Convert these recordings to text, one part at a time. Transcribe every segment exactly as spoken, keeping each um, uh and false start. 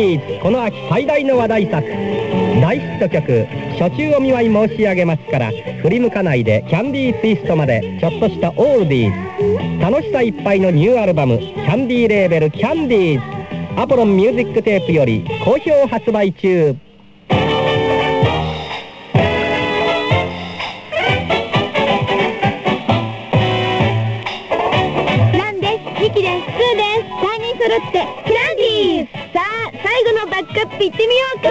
ディーズ、この秋最大の話題作大ヒット曲初中お見舞い申し上げますから振り向かないでキャンディーツイストまでちょっとしたオールディーズ、楽しさいっぱいのニューアルバムキャンディーレーベルキャンディーズ、アポロンミュージックテープより好評発売中。 揃ってキャンディーズ、さあ最後のバックアップいってみようか。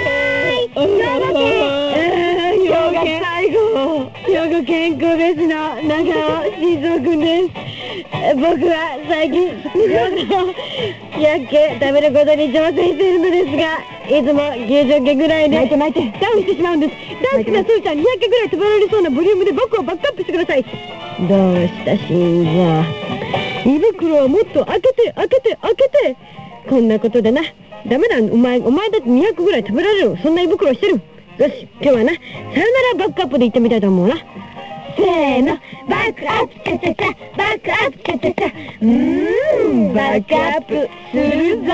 はい、兵庫県最後、兵庫県神戸市の長尾慎三君です。僕は最近やっけ食べることに挑戦しているのですが、いつもきゅうじゅっけぐらいで巻いて巻いてダウンしてしまうんです。大好きなスーちゃんにひゃっけぐらい食べられそうなボリュームで僕をバックアップしてください。どうした心臓、胃袋をもっと開けて開けて開けて。こんなことでな、ダメだ、お前お前だってにひゃくぐらい食べられる、そんな胃袋してる。よし、今日はな、さよならバックアップで行ってみたいと思うな。せーの、バックアップチャチャチャ、バックアップチャチャチャ、うーん、バックアップするぞー。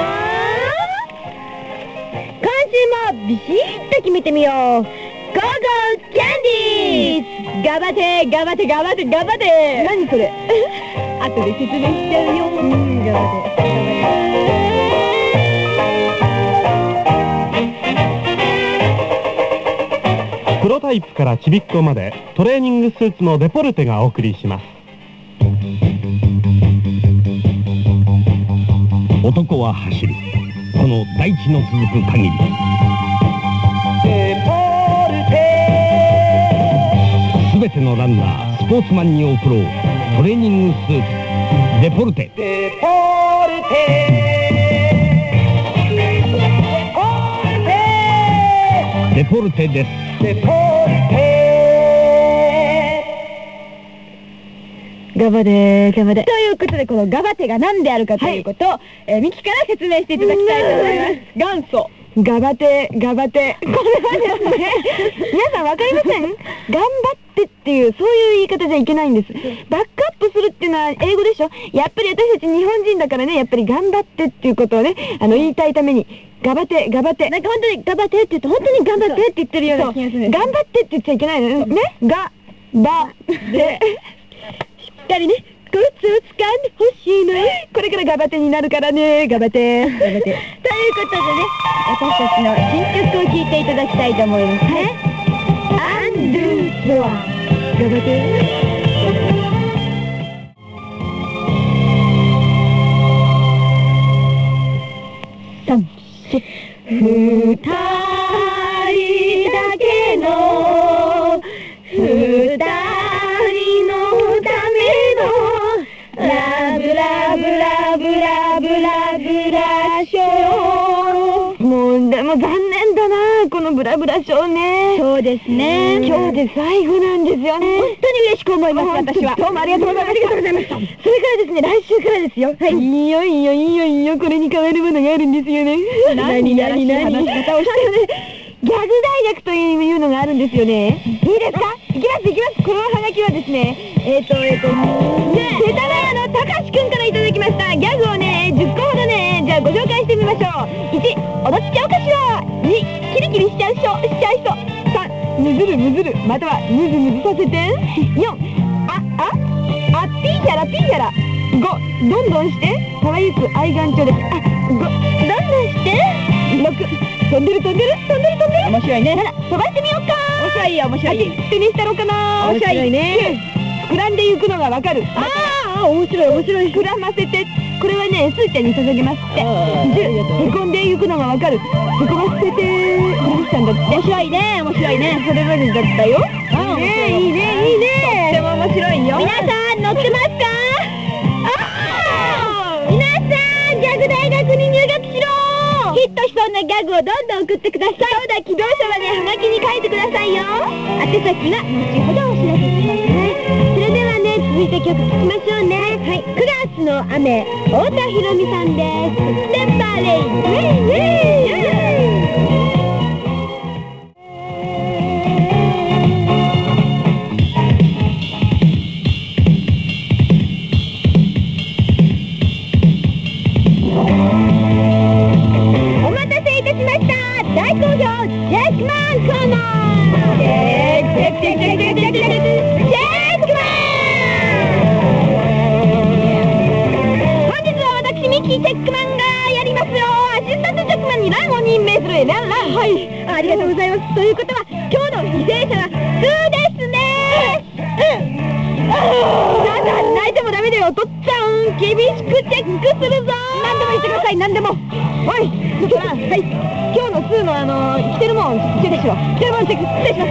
今週もビシッと決めてみよう。ゴーゴーキャンディーズ、頑張って頑張って頑張って頑張って。何それ後で説明しちゃうよ。うん、頑張って頑張って。 プロタイプからちびっこまでトレーニングスーツのデポルテがお送りします。 男は走る、この大地の続く限り。 デポルテ、 すべてのランナー、スポーツマンに贈ろうトレーニングスーツデポルテ。 デポルテデポルテです。 デポルテ、 ガバデーガバデーということで、このガバテが何であるかということを、はい、えー、ミキから説明していただきたいと思います。元祖ガバテガバテ、これはですね皆さんわかりません？頑張ってっていう、そういう言い方じゃいけないんです。バックアップするっていうのは英語でしょ。やっぱり私たち日本人だからね、やっぱり頑張ってっていうことをね、あの言いたいために頑張って頑張って、なんか本当に頑張ってって言うと本当に頑張ってって言ってるような気がするんです。頑張ってって言っちゃいけないのね。がばでしっかりね、コツを掴んでほしいの。これから頑張ってになるからね、頑張って頑張ってということでね、私たちの新曲を聴いていただきたいと思いますね。アンドゥゾア、頑張って三四二人だけの二人のためのラブラブラブラブラブラショー。もうでも残念だな、このブラブラショーね。そうですね、今日で最後なんですよね。本当に嬉しく思います、私は。どうもありがとうございました。ありがとうございました。それからですね、来週からですよ。はい、いいよいいよいいよいいよ、これに変わるものがあるんですよね。何何何話し方をしたよね。ギャグ大学というのがあるんですよね。いいですか？いきますいきます。このハガキはですね、えっとえっとね、世田谷のたかしくんからいただきました。ギャグをね、じゅっこほどね、じゃあご紹介してみましょう。いち、踊っちゃおうかしら。に、キリキリしちゃう人しちゃう人。さん、むずるむずる、またはむずむずさせて。よん、あああピーヒャラピーヒャラ。ご、どんどんして可愛く愛玩調です。あ、ご、どんどんして。ろく、飛んでる飛んでる飛んでる飛んでる。面白いね。なな、飛ばしてみようか。面白いよ面白い。はち、手にしたろうかな。面白いね。膨らんでいくのがわかる。ああ、面白い面白い。膨らませて、これはね、スーちゃんに捧げますって。じゅう、へこんでいくのがわかる。へこませて、許したんだって。面白いね面白いね。それまでだったよ。いいねいいねいいね。とっても面白いよ。皆さん乗ってますか？ああ、皆さんギャグ大学に入学しろ。ヒットしそうなギャグをどんどん送ってください。そうだ、希望者はね、はがきに書いてくださいよ。宛先は後ほどお知らせしますね。それではね、続いて曲聴きましょうね。はい、くがつの雨、太田裕美さんです。ステンパーレイ。ウェイウェイウェイ。お待たチェックマンがやりますよ。アシスタントチェックマンにランを任命する。ランラン。はい、ありがとうございます。ということは今日の犠牲者はグーですね。うん。なんだ、泣いてもダメだよ。とっちゃん、厳しくチェックするぞ。何でも言ってください。何でも。おい、ちょっとな、はい。今日のスーのあの着てるもんチェックしろ。着てるもんチェック失礼します。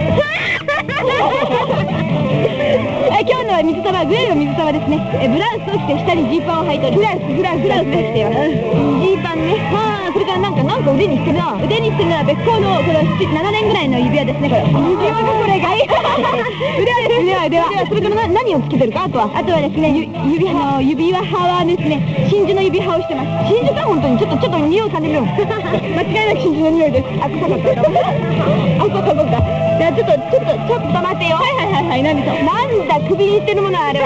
え今日のは水玉、グレーの水玉ですね。えブラウスを着て下にジーパンを履いており、ブラウス、ブラウス、ブラウスで着ています。ジーパンね。はあ、それからなんかなんか腕にしてるな。腕にしてるのは別行のこのななねんぐらいの指輪ですね。これ指輪がこれが腕輪です。腕輪、腕輪。それからな何をつけてるか。あとはあとはですね、指輪の指輪はですね、真珠の指輪をしてます。真珠か本当に。ちょっとちょっと匂い嗅いでみよう。間違いなく真珠の匂いです。あ、臭かった。あ、そうかそうか。じゃあちょっとちょっとちょっと待てよ。はいはいはいはい。何でしょう。なんだ首にしてるものはあれは。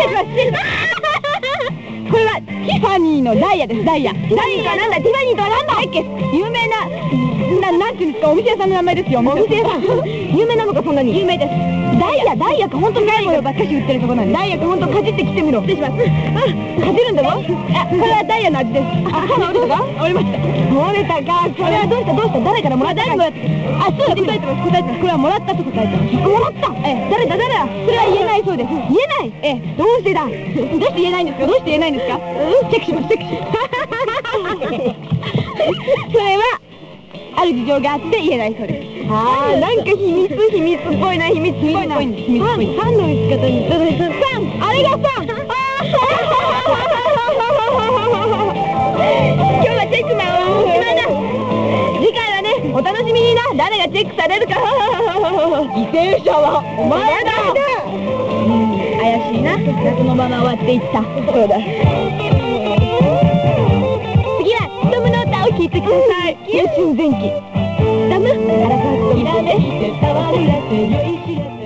これはティファニーのダイヤです。ダイヤ。ダイヤなんだ。ティファニーとはなんだ。有名なななんていうんですか、お店屋さんの名前ですよ。お店屋さん。有名なのかそんなに。有名です。ダイヤダイヤか本当にダイヤばっかし売ってるとこなんで。ダイヤか本当かじってきてみろ。失礼します。あ、かじるんだぞ。あ、これはダイヤの味です。あ、歯が折れたか？折れました。折れたか。これはどうしたどうした誰からもらったか。あ、そうだ、答えてます答えてます。これはもらったと答えてます。もらった。え、誰だ誰だ。それは言えないそうです。言えない。え、どうしてだ。どうして言えないんですか。どうして言えないんですか。チェックしますチェックします。それはある事情があって言えないそうです。ああ、なんか秘密秘密っぽいな。秘密っぽいな。秘密っぽい。パンの打ち方に。パン。あれがパン。今日はチェックマンはおしまいだ。次回はね、お楽しみにな。誰がチェックされるか。犠牲者はお前だ。怪しいな。そのまま終わっていった。そうだ。次はトムの歌を聴いてください。優秀前期。ダム。あらかっといらね。伝わるらせよい知らせ。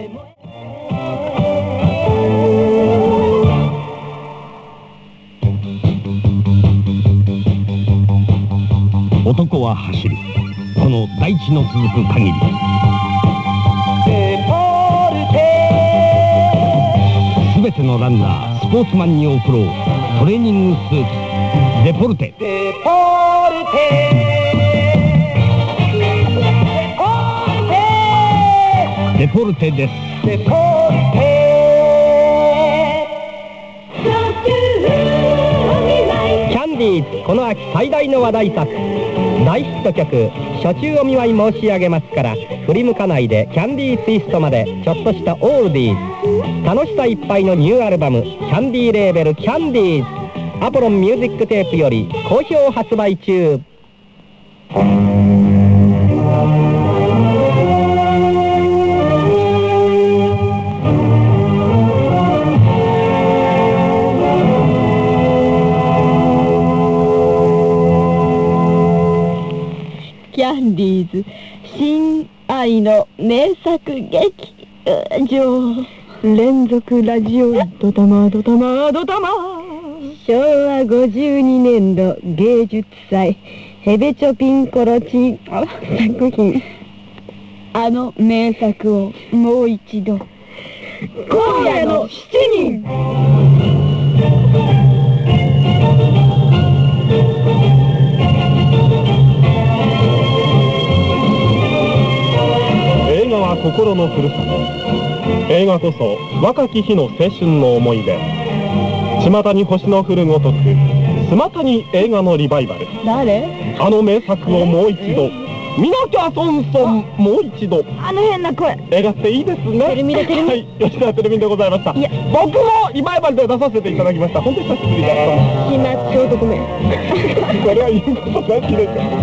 男は走る。この大地の続く限り。すべてのランナー、スポーツマンに送ろう。トレーニングスーツデポルテ。デポルテ。デポルテです。デポルテ。 キャンディーズこの秋最大の話題作、大ヒット曲「初中お見舞い申し上げます」から振り向かないでキャンディーツイストまでちょっとしたオールディーズ、楽しさいっぱいのニューアルバムキャンディーレーベルキャンディーズ、アポロンミュージックテープより好評発売中。 キャンディーズ新愛の名作劇場連続ラジオドタマドタマドタマしょうわごじゅうにねんど芸術祭ヘベチョピンコロチ作品、あの名作をもう一度。今夜のしちにん。 映画は心のふるさと。映画こそ若き日の青春の思い出。巷に星の降るごとくスマタに映画のリバイバル。 誰？ あの名作をもう一度見なきゃソンソン、もう一度。 あの変な声。 映画っていいですね。 テレミでテレミ。 はい、吉田テレミでございました。 いや、 僕もリバイバルで出させていただきました。本当に久しぶりだった。 始末男め。 これは言うことなしでしょ。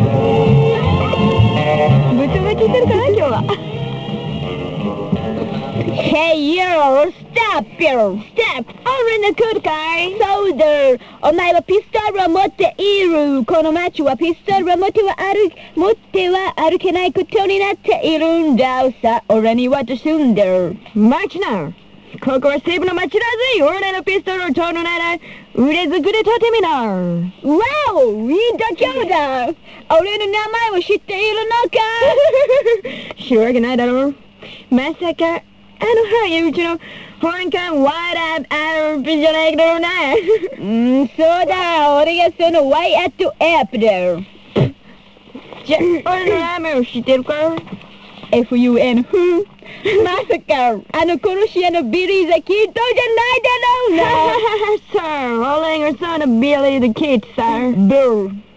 部長が聞いてるかな今日は。Hey yo, stop yo, stop! 俺の来るかい？そうだ。お前はピストルを持っている。この街はピストルを持っては歩持っては歩けないことになっているんだ。さあ、俺に渡すんだ。待ちな。ここは西部の街だぜ。俺のピストルを取るなら腕ずくで取ってみな。わお、いい度胸だ。俺の名前を知っているのか？知るわけないだろう。まさかあの俳優うちのフランカンワイドアップじゃないけどな。うん、そうだ、俺がそのワイアットアップだよ。じゃ、俺の名前を知ってるか？ エフユーエヌ フまさか、あの殺し屋のビリー・ザ・キッドじゃないだろうな。さあ、俺がそのビリー・ザ・キッドさ。ブー。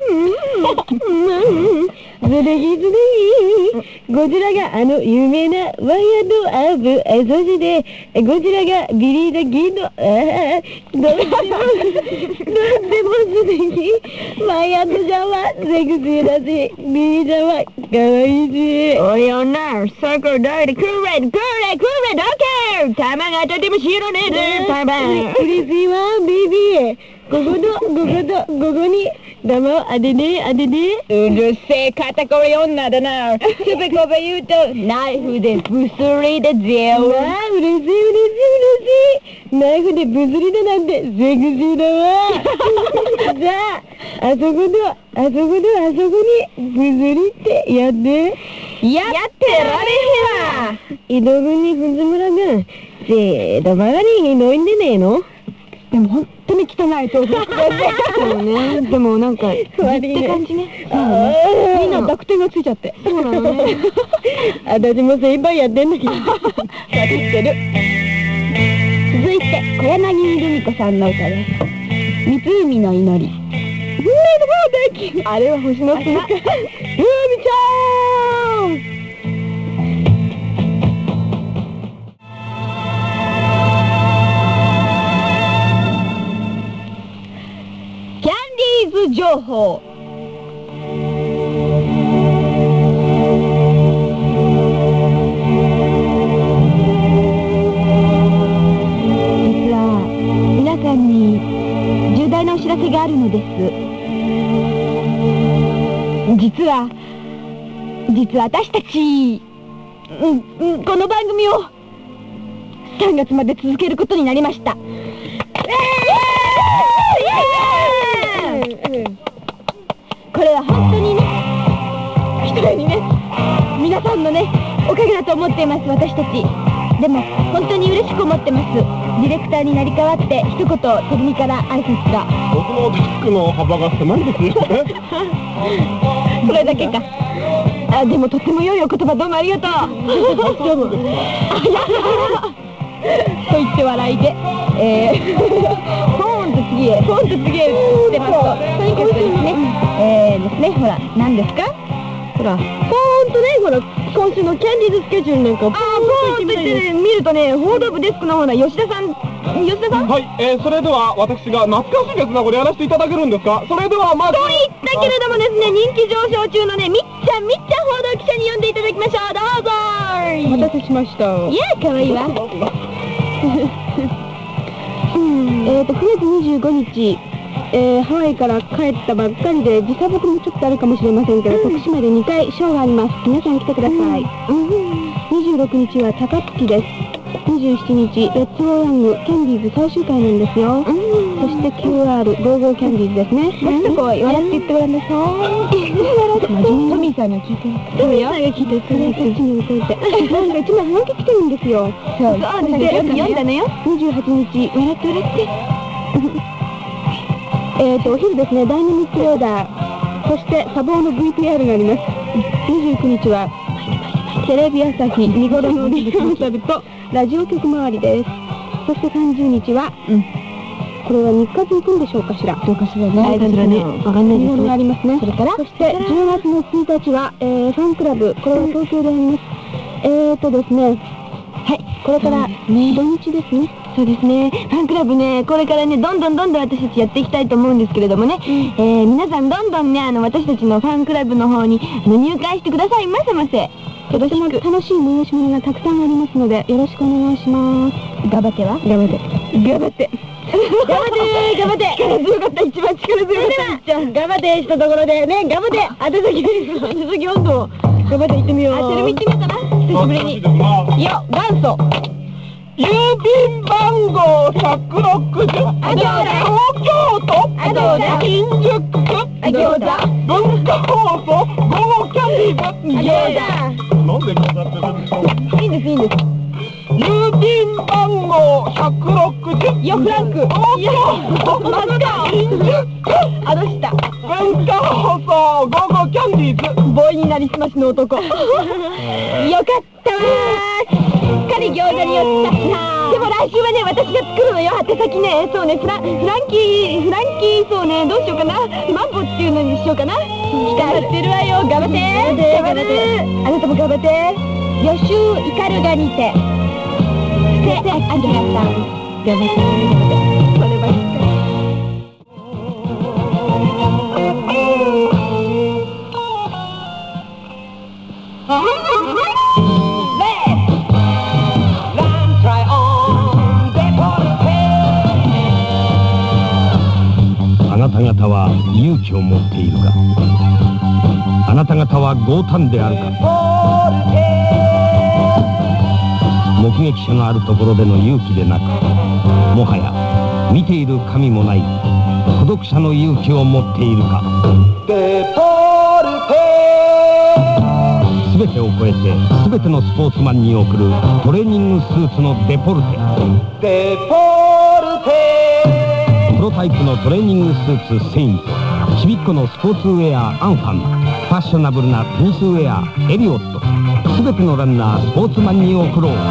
ずるぎずるぎ。ゴジラがあの有名なワイヤードアーブ、え、そしてゴジラがビリー・ザ・キッド、ああ、どうしても、どうしてもすでにワイヤードちゃんはセクシーだし、ビリーちゃんは可愛いし。おい女、サークルダイでクーレット、クーレット、クーレット、オッケー。玉がとても白ねえぜ、パパ。嬉しいわ、ビビー。こことこことここに玉を当てて当てて。うるせえ肩こり女だな。つべこべ言うとナイフでブスリだぜ。うわあ、うれしいうれしい嬉しい。ナイフでブスリだなんてセクシーだわ。じゃあ、あそことあそことあそこにブスリってやって。やってられへんわ。井戸君にふんずむらがせーとばかりひどいんでねえの？でも本当に汚い豆腐だそうね。でもなんかって感じね。みんな濁点がついちゃって。そうなのね。私も精一杯やってんだけど。分かってる。続いて小柳ルミ子さんの歌です。湖の祈り。あれは星の砂。ルミちゃん。情報。実は皆さんに重大なお知らせがあるのです。実は実は私たち、うんうん、この番組をさんがつまで続けることになりました。これは本当にね、ひとえにね、皆さんのね、おかげだと思っています、私たち。でも、本当に嬉しく思ってます。ディレクターになり変わって、一言、テレミから挨拶が。 僕のデスクの幅が狭いですよね。 それだけか。あ、でもとっても良いお言葉どうもありがとう。どうも。と言って笑いで、えー、フォーンと次へ、フォーンと次へしてますと、とにかくですね、えーですね、ほら、何ですか？ほら、フォーンとね、ほら、今週のキャンディーズスケジュールなんか、あー、フォーンと言ってね、見るとね、報道部デスクのほら、吉田さん、吉田さん？ はい、えー、それでは私が懐かしいですが、これやらせていただけるんですか？それではまず。と言ったけれどもですね、人気上昇中のね、みっちゃん、みっちゃん報道記者に呼んでいただきましょう。どうぞー。 お待たせしました。 いや、かわいいわ。えっと、くがつにじゅうごにち、えー、ハワイから帰ったばっかりで、時差ボケもちょっとあるかもしれませんけど、うん、徳島でにかいショーがあります。皆さん来てください。うん、にじゅうろくにちは高槻です。にじゅうしちにち、レッツゴーヤング、キャンディーズ最終回なんですよ。うん、そして キューアール、ゴーゴーキャンディーズですね。もっとこう、笑って言ってごらんなさい。トミーさんが聞いてる。トミーさんが聞いてる。それこっちに向こうって。なんか一枚ハガキ来てるんですよ。そうですね。よく読んだのよ。にじゅうはちにち、笑って笑って。えっと、お昼ですね、ダイナミックオーダー。そして、砂防の ブイピーアール があります。にじゅうくにちは、テレビ朝日見頃のリハーサルとラジオ局周りです。そしてさんじゅうにちは、うん、これは日活行くんでしょうかしら。どうかしらね。かしらね。わかんないですね。がありますね。それから、そしてじゅうがつのついたちは、えー、ファンクラブ、これは東京であります。えーとですね、はい、これから土日ですね。そうですね。ファンクラブね、これからね、どんどんどんどん私たちやっていきたいと思うんですけれどもね、うん、えー、皆さんどんどんね、あの、私たちのファンクラブの方に入会してくださいませませ。とても楽しい催し物がたくさんありますので、よろしくお願いします。頑張っては頑張って。頑張って。頑張って頑張って力強かった、一番力強かった。じゃあ、頑張ってしたところでね、頑張って、後先、後先温度を、頑張って行ってみよう。あ、テレビ行ってみようかな、久しぶりに。いや、元祖。 郵便番号ひゃくろくじゅう、 あ、どうだ東京都、 あ、どうだ新宿区、 あ、餃子文化放送、午後キャンディーズ、 餃子なんで餃子って言うんですか？ いいんです、いいんです。 郵郵便番号ひゃくろくじゅう。 いや、フランク。いや、まさか。あの下。 文化放送午後キャンディーズ。 ボーイになりすましの男。よかったー。すっかり餃子に酔った。でも来週はね、私が作るのよ、宛先ね。そうね、フラン、フランキー、フランキー、そうね、どうしようかな。マンボっていうのにしようかな。期待してるわよ、頑張って。頑張って。あなたも頑張って。予習イカルガにて。で、あきらさん。頑張って。頑張って。そればっかり。 あなた方は勇気を持っているか。あなた方は強胆であるか。目撃者のあるところでの勇気でなく、もはや見ている神もない孤独者の勇気を持っているか。全てを超えて全てのスポーツマンに送るトレーニングスーツのデポルテ。プロタイプのトレーニングスーツセイント、ちびっこのスポーツウェアアンファン、ファッショナブルなテニスウェアエリオット、全てのランナースポーツマンに送ろう。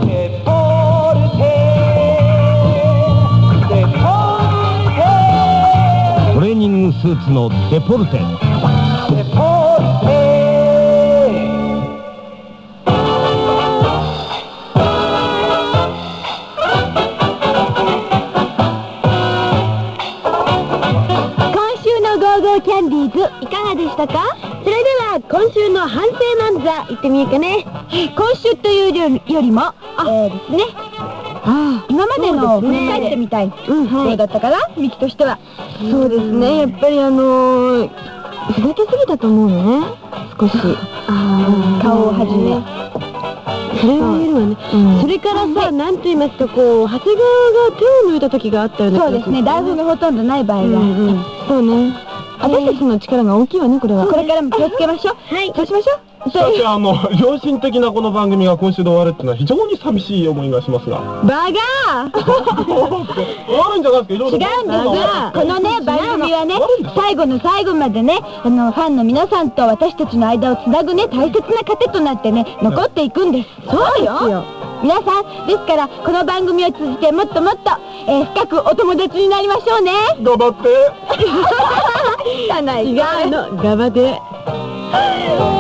トレーニングスーツのデポルテ。 キャンディーズいかがでしたか？それでは今週の反省漫才いってみようかね。今週というよりもあ、えー、ですね。ああ、今までの振り返ってみたい。うん、どうだったかな、ミキとしては。そうですね。やっぱりあのふざけすぎたと思うのね。少し顔をはじめ。それは言えるわね。それからさ、なんと言いますか、こう長谷川が手を抜いた時があったよね。そうですね。台本がほとんどない場合が。そうね。私たちの力が大きいわね、これは。これからも気をつけましょう。はい。そうしましょう。 しかし、あの、良心的なこの番組が今週で終わるっていうのは非常に寂しい思いがしますが。 バガー終わるんじゃないですか、 違うんです。このね、番組はね、最後の最後までね、あの、ファンの皆さんと私たちの間をつなぐね、大切な糧となってね、残っていくんです。そうですよ。皆さん、ですから、この番組を通じてもっともっと、えー、深くお友達になりましょうね。 頑張って。 違うの、頑張って。